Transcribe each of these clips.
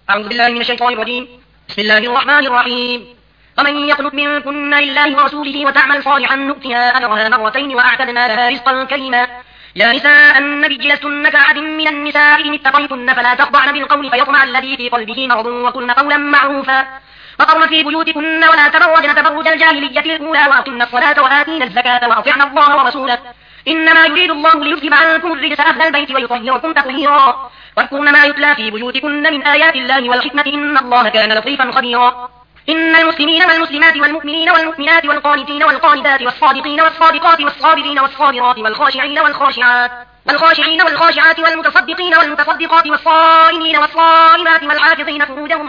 أعوذ بالله من الشيطان الرجيم. بسم الله الرحمن الرحيم. ومن يقنت منكن لله ورسوله وتعمل صالحا نؤتها أجرها مرتين وأعتدنا لها رزقا كريما. يا نساء النبي لستن كأحد من النساء إن اتقيتن فلا تخضعن بالقول فيطمع الذي في قلبه مرض وقلن قولا معروفا وقرن في بيوتكن ولا تبرجن تبرج الجاهلية الأولى وأقمن الصلاة وآتينا الزكاة وأطعن الله ورسوله إنما يريد الله ليذهب عنكم الرجس أهل البيت ويطهركم تطهيرا واذكرن ما يتلى في بيوتكن من آيات الله والحكمة إن الله كان لطيفا خبيرا. إن المسلمين والمسلمات والمؤمنين والمؤمنات والقانتين والقانتات والصادقين والصادقات والصابرين والصابرات والخاشعين والخاشعات والمتصدقين والمتصدقات والصائمين والصائمات والحافظين فروجهم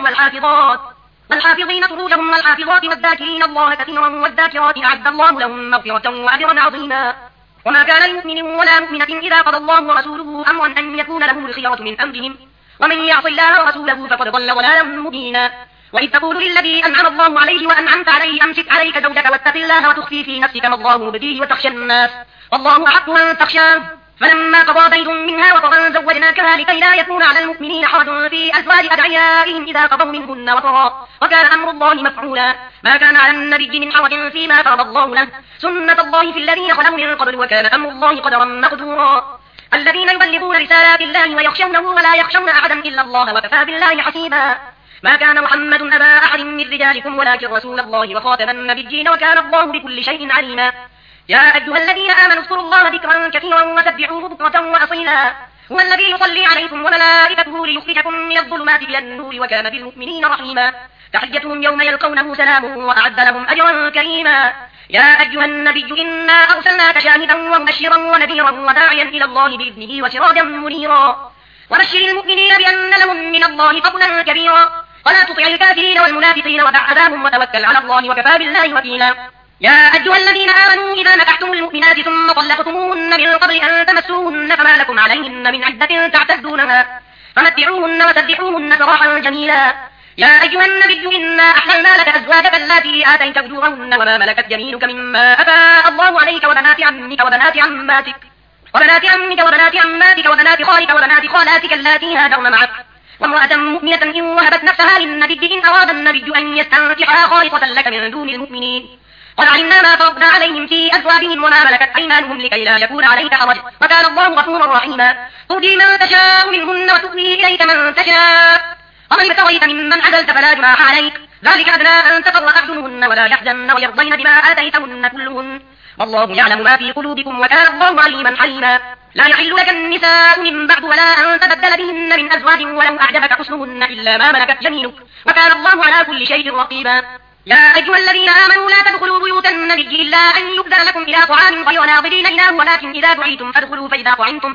والحافظات والذاكرين الله كثيرا والذاكرات أعد الله لهم مغفرة وأجرا عظيما. وما كان لمؤمن ولا مؤمنة إذا قضى الله ورسوله أمرا أن يكون لهم الخيرة من أمرهم ومن يعص الله ورسوله فقد ضل ضلالا مبينا. وإذ تقول للذي أنعم الله عليه وأنعمت عليه أمسك عليك زوجك واتق الله وتخفي في نفسك ما الله مبديه وتخشى الناس والله أحق أن تخشاه فلما قضى زيد منها وطرا زوجناكها لكي لا يكون على المؤمنين حرج في أزواج أدعيائهم إذا قضوا منهن وطرا وكان أمر الله مفعولا. ما كان على النبي من حرج فيما فرض الله له سنة الله في الذين خلوا من قبل وكان أمر الله قدرا مقدورا. الذين يبلغون رسالات الله ويخشونه ولا يخشون أحدا إلا الله وكفى بالله حسيبا. ما كان محمد أبا أحد من رجالكم ولكن رسول الله وخاتم النبيين وكان الله بكل شيء عليما. يا أيها الذين آمنوا اذكروا الله ذكرا كثيرا وسبحوه بكرة وأصيلا. هو الذي يصلي عليكم وملائكته ليخرجكم من الظلمات إلى النور وكان بالمؤمنين رحيما. تحيتهم يوم يلقونه سلام وأعد لهم أجرا كريما. يا أيها النبي إنا أرسلناك شاهدا ومبشرا ونذيرا وداعيا إلى الله بإذنه وسراجا منيرا. وبشر المؤمنين بأن لهم من الله فضلا كبيرا ولا تطع الكافرين والمنافقين ودع عذابهم وتوكل على الله وكفى بالله وكيلا. يا أيها الذين آمنوا إذا نكحتم المؤمنات ثم طلقتموهن من قبل أن تمسوهن فما لكم عليهن من عدة تعتدونها فمتعوهن وسرحوهن سراحا جميلا. يا أيها النبي إنا أحللنا لك أزواجك اللاتي آتيت أجورهن وما ملكت يمينك مما أفاء الله عليك وبنات عمك وبنات عماتك وبنات خالك وبنات خالاتك اللاتي هاجرن معك وامرأة مؤمنة إن وهبت نفسها للنبي إن أراد النبي أن يستنكحها خالصة لك من دون المؤمنين. قد علمنا ما فرضنا عليهم في أزواجهم وما ملكت أيمانهم لكي لا يكون عليك حرج وكان الله غفورا رحيما. ترجي من تشاء منهن وتؤوي إليك من تشاء ومن ابتغيت ممن عدلت فلا جناح عليك ذلك أدنى أن تقر أعينهن ولا يحزن ويرضين بما آتيتهن كلهن والله يعلم ما في قلوبكم وكان الله عليما حليما. لا يحل لك النساء من بعد ولا أن تبدل بهن من أزواج ولو أعجبك حسنهن إلا ما ملكت يمينك وكان الله على كل شيء رقيبا. يا أيها الذين آمنوا لا تدخلوا بيوت النبي إلا أن يؤذن لكم إلى طعام غير ناظرين إناه ولكن إذا دعيتم فادخلوا فإذا طعمتم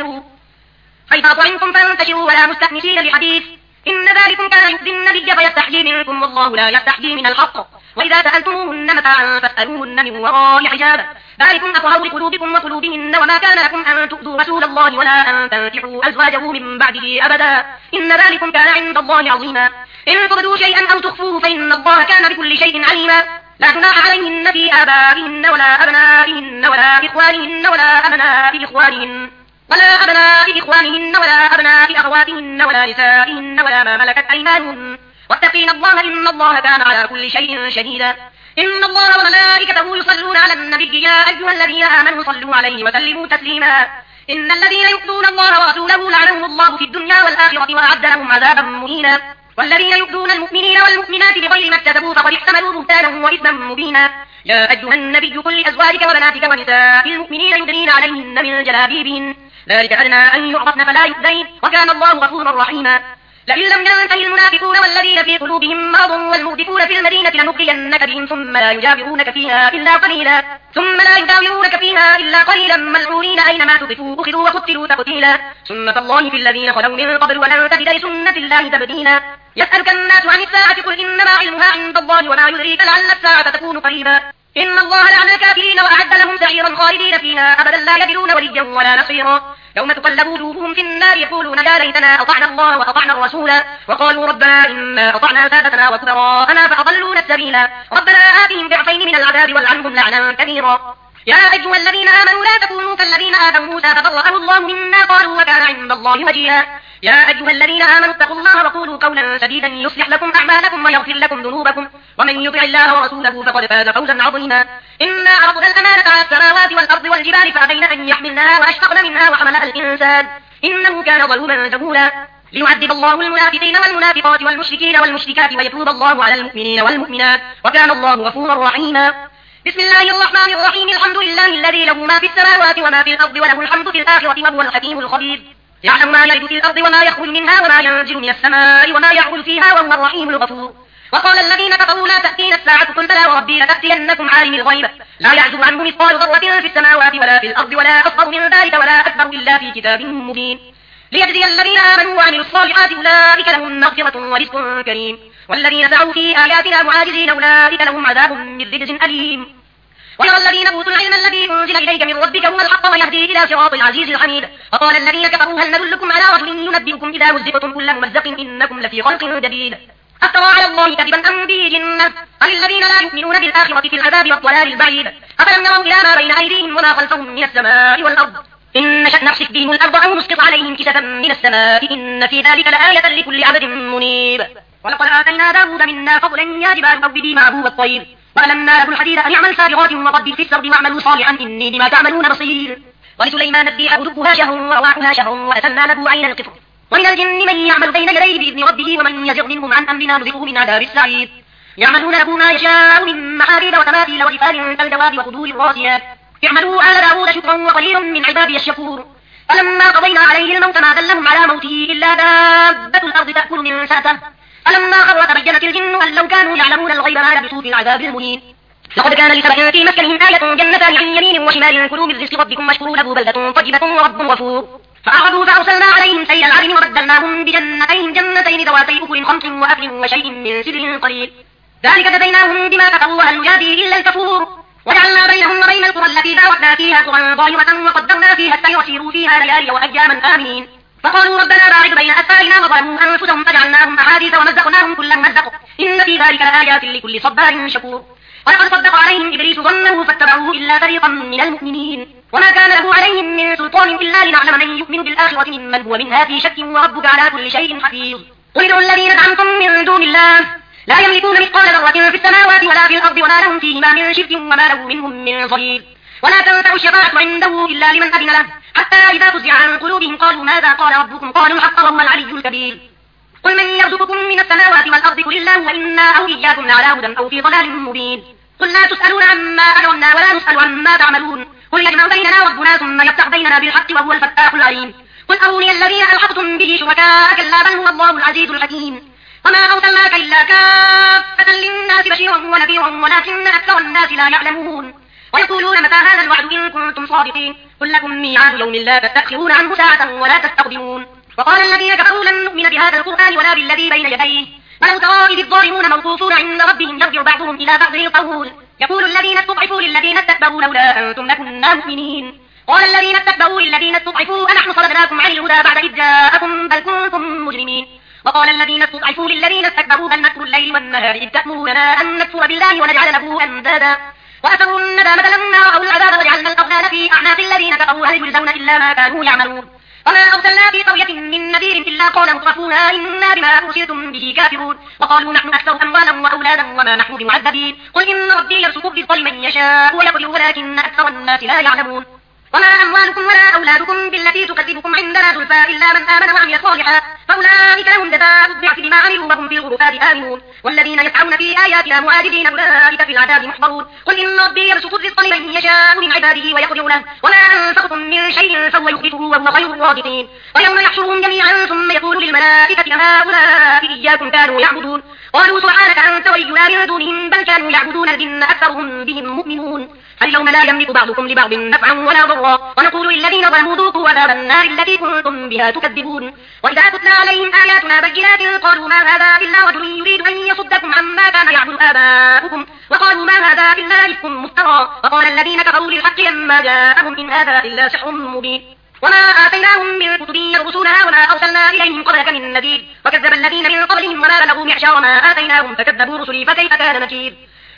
فانتشروا ولا مستأنسين لحديث إن ذلكم كان يؤذي النبي فيستحيي منكم والله لا يستحيي من الحق وإذا سألتموهن متاعا فاسألوهن من وراء حجاب ذلكم أطهر لقلوبكم وقلوبهن وما كان لكم أن تؤذوا رسول الله ولا أن تنكحوا أزواجه من بعده أبدا إن ذلكم كان عند الله عظيما. إن تبدوا شيئا أو تخفوه فإن الله كان بكل شيء عليما. لا جناح عليهن في آبائهن ولا أبنائهن ولا إخوانهن ولا أبناء إخوانهن ولا أبناء أخواتهن ولا نسائهن ولا ما ملكت أيمانهن واتقين الله إن الله كان على كل شيء شهيدا. إن الله وملائكته يصلون على النبي يا أيها الذين آمنوا صلوا عليه وسلموا تسليما. إن الذين يؤذون الله ورسوله لعنهم الله في الدنيا والآخرة وأعد لهم عذابا مهينا. والذين يؤذون المؤمنين والمؤمنات بغير ما اكتسبوا فقد احتملوا بهتانا وإثما مبينا. يا أيها النبي قل لأزواجك وبناتك ونساء المؤمنين يدنين عليهن من جلابيبهن ذلك أدنى أن يعرفن فلا يؤذين وكان الله غفورا رحيما. لئن لم ينتهي المنافقون والذين في قلوبهم مرض والمردفون في المدينة لنغرينك بهم ثم لا يجاورونك فيها إلا قليلا ملعونين أينما تقفوا أخذوا وقتلوا تقتيلا. سنة الله في الذين خلوا من قبل ولن تجد لسنة الله تبديلا. يسألك الناس عن الساعة قل إنما علمها عند الله وما يدريك لعل الساعة تكون قريبا. إن الله لعن الكافرين وأعد لهم سعيرا خالدين فيها أبدا لا يجدون وليا ولا نصيرا. يوم تقلب وجوههم في النار يقولون يا ليتنا أطعنا الله وأطعنا الرسول وقالوا ربنا إنا أطعنا سادتنا وكبراءنا فأضلونا السبيلا ربنا آتهم ضعفين من العذاب والعنهم لعنا كبيرا. يا أيها الذين آمنوا لا تكونوا كالذين آذوا موسى فبرأه الله مما قالوا وكان عند الله وجيها. يا أيها الذين آمنوا اتقوا الله وقولوا قولا سديدا يصلح لكم أعمالكم ويغفر لكم ذنوبكم ومن يطع الله ورسوله فقد فاز فوزا عظيما إنا عرضنا الأمانة على السماوات والأرض والجبال فأبين أن يحملنها وأشفقن منها وحملها الإنسان إنه كان ظلوما جهولا ليعذب الله المنافقين والمنافقات والمشركين والمشركات ويتوب الله على المؤمنين والمؤمنات وكان الله غفورا رحيما بسم الله الرحمن الرحيم الحمد لله الذي له ما في السماوات وما في الأرض وله الحمد في الآخرة وهو الحكيم الخبير يعلم ما يلج في الأرض وما يخرج منها وما ينزل من السماء وما يعرج فيها وهو الرحيم الغفور وقال الذين كفروا لا تأتينا الساعة قل بلى وربي لتأتينكم عالم الغيب لا يعزب عنه مثقال ذرة في السماوات ولا في الأرض ولا أصغر من ذلك ولا أكبر إلا في كتاب مبين ليجزي الذين آمنوا وعملوا الصالحات أولئك لهم مغفرة ورزق كريم والذين سعوا في آياتنا معاجزين أولئك لهم عذاب من رجز أليم ويرى الذين أوتوا العلم الذي أنزل إليك من ربك هو الحق ويهدي إلى صراط العزيز الحميد وقال الذين كفروا هل ندلكم على رجل ينبئكم إذا مزقتم كل ممزق إنكم لفي خلق جديد أفترى على الله كذبا أم به جنة بل الذين لا يؤمنون بالآخرة في العذاب والضلال البعيد أفلم يروا إلى ما بين أيديهم وما خلفهم من السماء والأرض إن نشأ نخسف بهم الأرض أو نسقط عليهم كسفا من السماء إن في ذلك لآية لكل عبد منيب ولقد آتينا داود منا فضلا يا جبال أوبي معه والطير وألنا له الحديد أن يعمل سابغات وقدر في السرد واعملوا صالحا إني بما تعملون بصير ولسليمان الريح غدوها شهر ورواحها شهر وأسلنا له عين القطر ومن الجن من يعمل بين يديه بإذن ربه ومن يزغ منهم عن أمرنا نذقه من عذاب السعير يعملون له ما يشاء من محاريب وتماثيل وجفان كالجواب وقدور الراسيات اعملوا آل داود شكرا وقليل من عبادي الشكور فلما قضينا عليه الموت ما دلهم على موته إلا دابة الأرض تأكل من سأته فلما خر تبينت الجن أن لو كانوا يعلمون الغيب ما لبثوا في العذاب المهين لقد كان لسبع في مسكنهم آية جنتان عن يمين وشمال كلوا من رزق ربكم واشكروا له بلدة طيبة ورب غفور فأعرضوا فأرسلنا عليهم سيل العرم وبدلناهم جنتين ذواتي أكل خمط وأكل وشيء من سدر قليل ذلك جزيناهم بما كفروا وهل نجازي إلا الكفور وجعلنا بينهم وبين القرى التي باركنا فيها قرى ظاهرة وقدرنا فيها السير سيروا فيها ليالي وأياما آمنين فقالوا ربنا باعد بين أسفارنا وظلموا أنفسهم فجعلناهم أحاديث ومزقناهم كل ممزق إن في ذلك لآيات لكل صبار شكور ولقد صدق عليهم إبليس ظنه فاتبعوه إلا فريقا من المؤمنين وما كان له عليهم من سلطان إلا لنعلم من يؤمن بالآخرة ممن هو منها في شك وربك على كل شيء حفيظ قل ادعوا الذين زعمتم من دون الله لا يملكون مثقال ذرة في السماوات ولا في الأرض وما لهم فيهما من شرك وما له منهم من ظهير ولا تنفع الشفاعة عنده إلا لمن أذن له حتى إذا فزع عن قلوبهم قالوا ماذا قال ربكم قالوا الحق وهو العلي الكبير قل من يرزقكم من السماوات والأرض قل الله وإنا أو إياكم لعلى هدى أو في ضلال مبين قل لا تسألون عما أجرمنا ولا نسأل عما تعملون قل يجمع بيننا ربنا ثم يفتح بيننا بالحق وهو الفتاح العليم قل أروني الذين ألحقتم به شركاء كلا بل هو الله العزيز الحكيم وما أرسلناك إلا كافة للناس بشيرا ونذيرا ولكن أكثر الناس لا يعلمون ويقولون متى هذا الوعد إن كنتم صادقين قل لكم ميعاد يوم لا تستأخرون عنه ساعة ولا تستقدمون وقال الذين كفروا لن نؤمن بهذا القرآن ولا بالذي بين يديه ولو ترى إذ الظالمون موقوفون عند ربهم يرجع بعضهم إلى بعض القول يقول الذين استضعفوا للذين استكبروا لولا أنتم لكنا مؤمنين قال الذين استكبروا للذين استضعفوا أنحن صددناكم عن الهدى بعد إذ جاءكم بل كنتم مجرمين وقال الذين استضعفوا للذين استكبروا بل نكفر الليل والنهار إذ تأمروننا أن نكفر بالله ونجعل له أندادا وأسروا الندامة لما رأوا العذاب وجعلنا الأغلال في أعناق الذين كفروا هل يجزون إلا ما كانوا يعملون وما أرسلنا في قرية من نذير إلا قال مترفوها إنا بما أرسلتم به كافرون وقالوا نحن أكثر أموالا وأولادا وما نحن بمعذبين قل إن ربي يرزق الرزق لمن يشاء ويقدر ولكن أكثر الناس لا يعلمون وما أموالكم ولا أولادكم بالتي تكذبكم عندنا زلفى إلا من آمن وعمل صالحا فأولئك لهم جزاء الضعف بما عملوا وهم في الغرفات آمنون والذين يسعون في آياتنا معاجزين أولئك في العذاب محضرون قل إن ربي يرزق الرزق لمن يشاء من عباده ويقدر له وما أنفقتم من شيء فهو يخلفه وهو خير الرازقين ويوم يحشرهم جميعا ثم يقول للملائكة هؤلاء إياكم كانوا يعبدون قالوا سبحانك أنت ولينا من دونهم بل كانوا يعبدون الجن أكثرهم بهم مؤمنون فاليوم لا يملك بعضكم لبعض نفعا ولا ضرا ونقول للذين ظلموا ذوقوا عذاب النار التي كنتم بها تكذبون وإذا تتلى عليهم آياتنا بينات قالوا ما هذا إلا رجل يريد أن يصدكم عما كان يعبد آباؤكم وقالوا ما هذا إلا إفك مفترى وقال الذين كفروا للحق لما جاءهم إن هذا إلا سحر مبين وما آتيناهم من كتب يدرسونها وما أرسلنا إليهم قبلك من نذير وكذب الذين من قبلهم وما بلغوا معشار ما آتيناهم فكذبوا رسلي فكيف كان نكير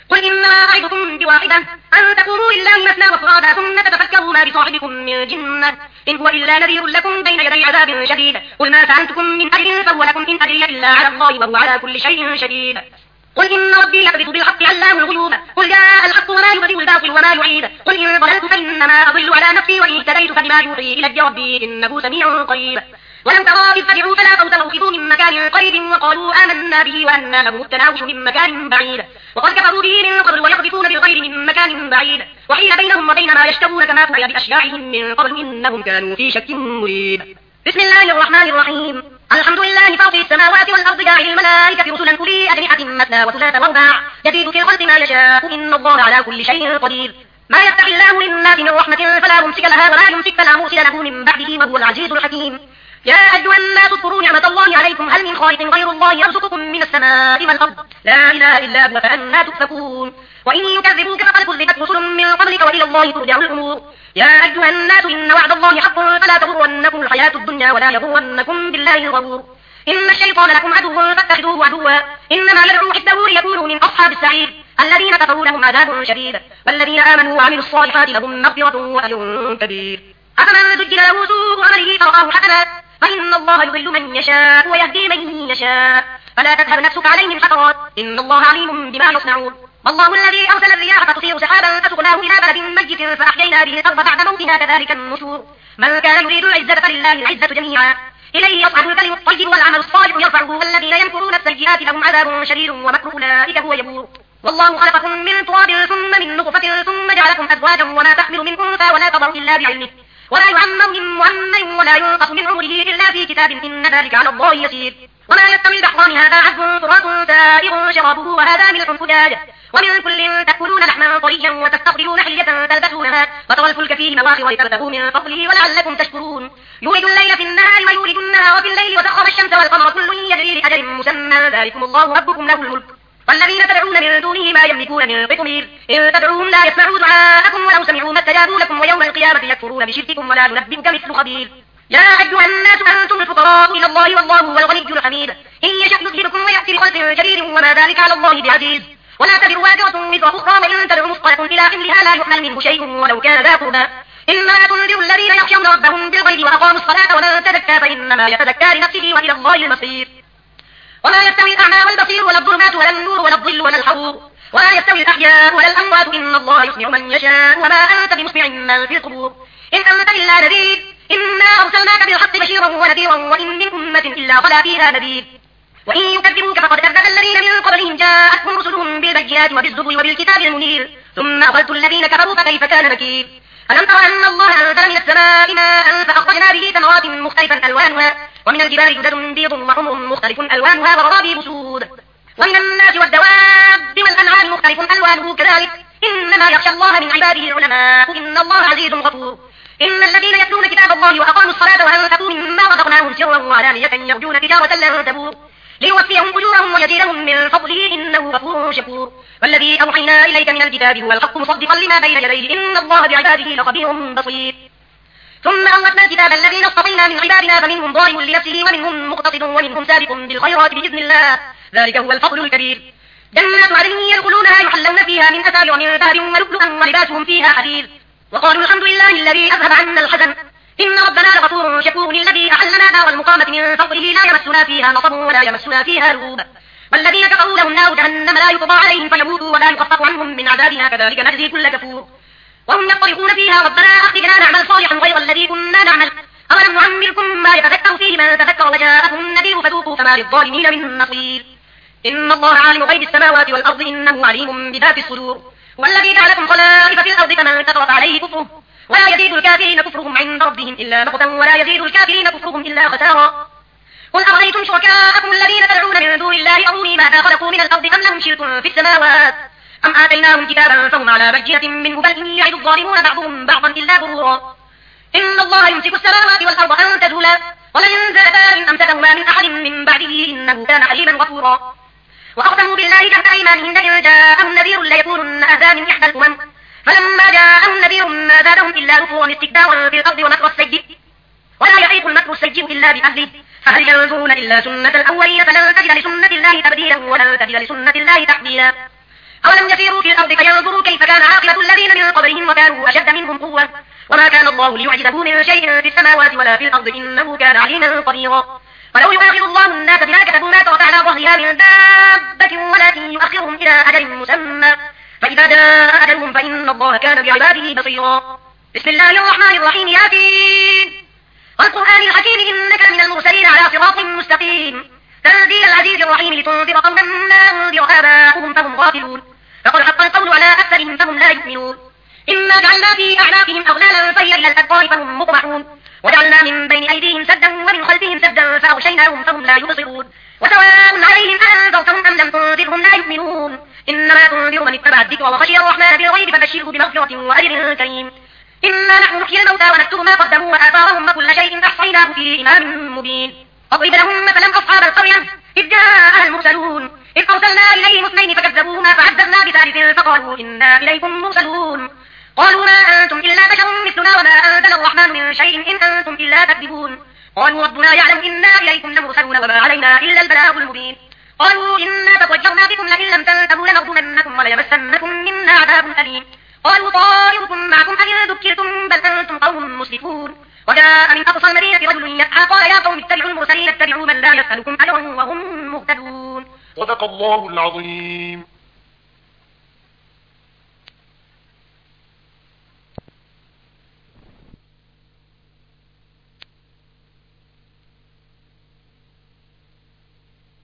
قل إنما أعظكم بواحدة أن تقوموا لله مثنى وفرادا ثم تتفكروا ما بصاحبكم من جنة إن هو إلا نذير لكم بين يدي عذاب شديد قل ما فعلتكم من أجر فهو لكم إن أجري إلا على الله وهو على كل شيء شديد قل إن ربي يقذف بالحق علام الغيوب قل جاء الحق وما يبدئ الباطل وما يعيد قل إن ضللت فإنما أضل على نفسي وإن اهتديت فبما يوحي إلي ربي إنه سميع قريب ولم ترى إذ فزعوا فلا فوت موقفوا من مكان قريب وقالوا آمنا به وأنى لهم التناوش من مكان بعيد وقد كفروا به من قبل ويقذفون بالغير من مكان بعيد وحيل بينهم وبين ما يشتهون كما فعل بأشياعهم من قبل إنهم كانوا في شك مريب بسم الله الرحمن الرحيم الحمد لله فاطر السماوات والأرض جاعل الملائكة رسلا أولي أجنحة مثنى وثلاث ورباع يزيد في الخلق ما يشاء إن الله على كل شيء قدير ما يفتح الله للناس من رحمة فلا ممسك لها ولا يمسك فلا مرسل له من بعده وهو العزيز الحكيم يا أيها الناس اذكروا نعمة الله عليكم هل من خالق غير الله يرزقكم من السماء والأرض لا إله إلا هو فأنى تؤفكون وإن يكذبوك فقد كذبت رسل من قبلك وإلى الله ترجع الأمور يا أيها الناس إن وعد الله حق فلا تغرنكم الحياة الدنيا ولا يغرنكم بالله الغرور إن الشيطان لكم عدو فاتخذوه عدوا إنما يدعو حزبه ليكونوا من أصحاب السعير الذين كفروا لهم عذاب شديد والذين آمنوا وعملوا الصالحات لهم مغفرة وأجر كبير أفمن زجل له سوء عمله فرآه حسنا فإن الله يضل من يشاء ويهدي من يشاء فلا تذهب نفسك عليهم حسرات إن الله عليم بما يصنعون الله الذي أرسل الرياح فتثير سحابا فسقناه إلى بلد ميت فأحيينا به الأرض بعد موتها كذلك النشور من كان يريد العزة فلله العزة جميعا إليه يصعد الكلم الطيب والعمل الصالح يرفعه والذين يمكرون السيئات لهم عذاب شديد ومكر أولئك هو يبور والله خلقكم من تراب ثم من نطفة ثم جعلكم أزواجا وما تحمل من أنثى ولا تضع إلا بعلمه ولا يعمر من معمر ولا ينقص من عمره إلا في كتاب إن ذلك على الله يسير وما يستوي البحران هذا عذب فرات سائغ شرابه وهذا ملح فجاج ومن كل تأكلون لحما طريا وتستخرجون حلية تلبسونها وترى الفلك فيه مواخر لتبتغوا من فضله ولعلكم تشكرون يولد الليل في النهار ويولد النهار في الليل وسخر الشمس والقمر كل يجري لأجل مسمى ذلكم الله ربكم له الملك والذين تدعون من دونه ما يملكون من قطمير إن تدعوهم لا يسمعوا دعاءكم ولو سمعوا ما استجابوا لكم ويوم القيامة يكفرون بشرككم ولا ينبئك مثل خبير يا أيها الناس أنتم الفقراء إلى الله والله هو الغني الحميد إن يشأ يذهبكم ويأتي بخلق جديد وما ذلك على الله بعزيز ولا تزر وازرة وزر أخرى وإن تدع مثقلة إلى حملها لا يحمل منه شيء ولو كان ذا قربى إنما تنذر الذين يخشون ربهم بالغيب وأقاموا الصلاة ومن تزكى فإنما يتزكى لنفسه وإلى الله المصير ولا يستوي الأعمى والبصير ولا الظلمات ولا النور ولا الظل ولا الحرور ولا يستوي الأحياء ولا الأموات إن الله يسمع من يشاء وما أنت بمسمع من في القبور إن أنت إلا نذير إنا أرسلناك بالحق بشيرا ونذيرا وإن من أمة إلا خلا فيها نذير وإن يكذبوك فقد كذب الذين من قبلهم جاءتهم رسلهم بالبينات وبالزبر وبالكتاب المنير ثم أخذت الذين كفروا فكيف كان نكير ألم تر أن الله أنزل من السماء ماء فأخرجنا به ثمرات مختلفا ألوانها ومن الجبال جدد بيض وحمر مختلف ألوانها وغرابيب سود ومن الناس والدواب والأنعام مختلف ألوانه كذلك إنما يخشى الله من عباده العلماء إن الله عزيز غفور إن الذين يتلون كتاب الله وأقاموا الصلاة وأنفقوا مما رزقناهم سرا وعلانية يرجون تجارة لن تبور ليوفيهم أجورهم ويزيدهم من فضله إنه غفور شكور والذي أوحينا إليك من الكتاب هو الحق مصدقا لما بين يديه إن الله بعباده لخبير بصير ثم أورثنا الكتاب الذين اصطفينا من عبادنا فمنهم ظالم لنفسه ومنهم مقتصد ومنهم سابق بالخيرات بإذن الله ذلك هو الفضل الكبير جنات عدن يدخلونها يحلون فيها من أساور من ذهب ولؤلؤا ولباسهم فيها حرير وقالوا الحمد لله الذي أذهب عنا الحزن إن ربنا لغفور شكور الذي أحلنا دار المقامة من فضله لا يمسنا فيها نصب ولا يمسنا فيها لغوب والذين كفروا لهم نار جهنم لا يقضى عليهم فيموتوا ولا يخفف عنهم من عذابها كذلك نجزي كل كفور وهم يطرقون فيها ربنا أخرجنا نعمل صالحا غير الذي كنا نعمل أولم نعمركم ما يتذكر فيه من تذكر وجاءكم النذير فذوقوا فما للظالمين من نصير إن الله عالم غيب السماوات والأرض إنه عليم بذات الصدور والذي جعلكم خلائف في الأرض فمن كفر عليه كفره ولا يزيد الكافرين كفرهم عند ربهم إلا مقتا ولا يزيد الكافرين كفرهم إلا خسارا قل أرأيتم شركاءكم الذين تدعون من دون الله أروني ماذا خلقوا من الأرض أم لهم شرك في السماوات أم آتيناهم كتابا فهم على بينة منه بل إن يعد الظالمون بعضهم بعضا إلا غرورا إن الله يمسك السماوات والأرض أن تزولا ولئن زالتا إن أمسكهما من أحد من بعده إنه كان عليما غفورا وأقسموا بالله جهد أيمانهم لئن جاءهم نذير ليكونن أهدى من إحدى الأمم فلما جاءهم نذير ما زادهم إلا نفورا استكبارا في الأرض ومكر السيء ولا يحيق المكر السيء إلا بأهله فهل ينظرون إلا سنة الأولين فلن تجد لسنة الله تبديلا ولن تجد لسنة الله تحويلا أولم يسيروا في الأرض فينظروا كيف كان عاقبة الذين من قبلهم وكانوا أشد منهم قوة وما كان الله ليعجزه من شيء في السماوات ولا في الأرض إنه كان عليما قديرا ولو يؤاخذ الله الناس بما كسبوا ما ترك على ظهرها من دابة ولكن يؤخرهم إلى أجل مسمى فإذا جاء أجلهم فإن الله كان بعباده بصيرا بسم الله الرحمن الرحيم ياسين والقرآن الحكيم إنك من المرسلين على صراط مستقيم تنزيل العزيز الرحيم لتنذر قوما ما أنذر آباؤهم فهم غافلون فقد حق القول على أكثرهم فهم لا يؤمنون إنا جعلنا في أعناقهم أغلالا فهي إلى الأذقان فهم مقمحون وجعلنا من بين أيديهم سدا ومن خلفهم سدا فأغشيناهم فهم لا يبصرون وسواء عليهم أنذرتهم أم لم تنذرهم لا يؤمنون إنما تنذر من اتبع الذكر وخشي الرحمن بالغيب فبشره بمغفرة وأجر كريم إنا نحن نحيي الموتى ونكتب ما قدموا وآثارهم وكل شيء أحصيناه في إمام مبين واضرب لهم مثلا أصحاب القرية إذ جاءها المرسلون إذ أرسلنا إليهم اثنين فكذبوهما فعززنا بثالث فقالوا إنا إليكم مرسلون قالوا ما أنتم إلا بشر مثلنا وما أنزل الرحمن من شيء إن أنتم إلا تكذبون قالوا ربنا يعلم إنا إليكم لمرسلون وما علينا إلا البلاغ المبين قالوا إنا تطيرنا بكم لئن لم تنتهوا لنرجمنكم وليمسنكم منا عذاب أليم قالوا طائركم معكم أئن ذكرتم بل أنتم قوم مسرفون وجاء من أقصى المدينة رجل يسعى قال يا قوم اتبعوا المرسلين اتبعوا من لا يسألكم أجرا وهم مهتدون صدق الله العظيم.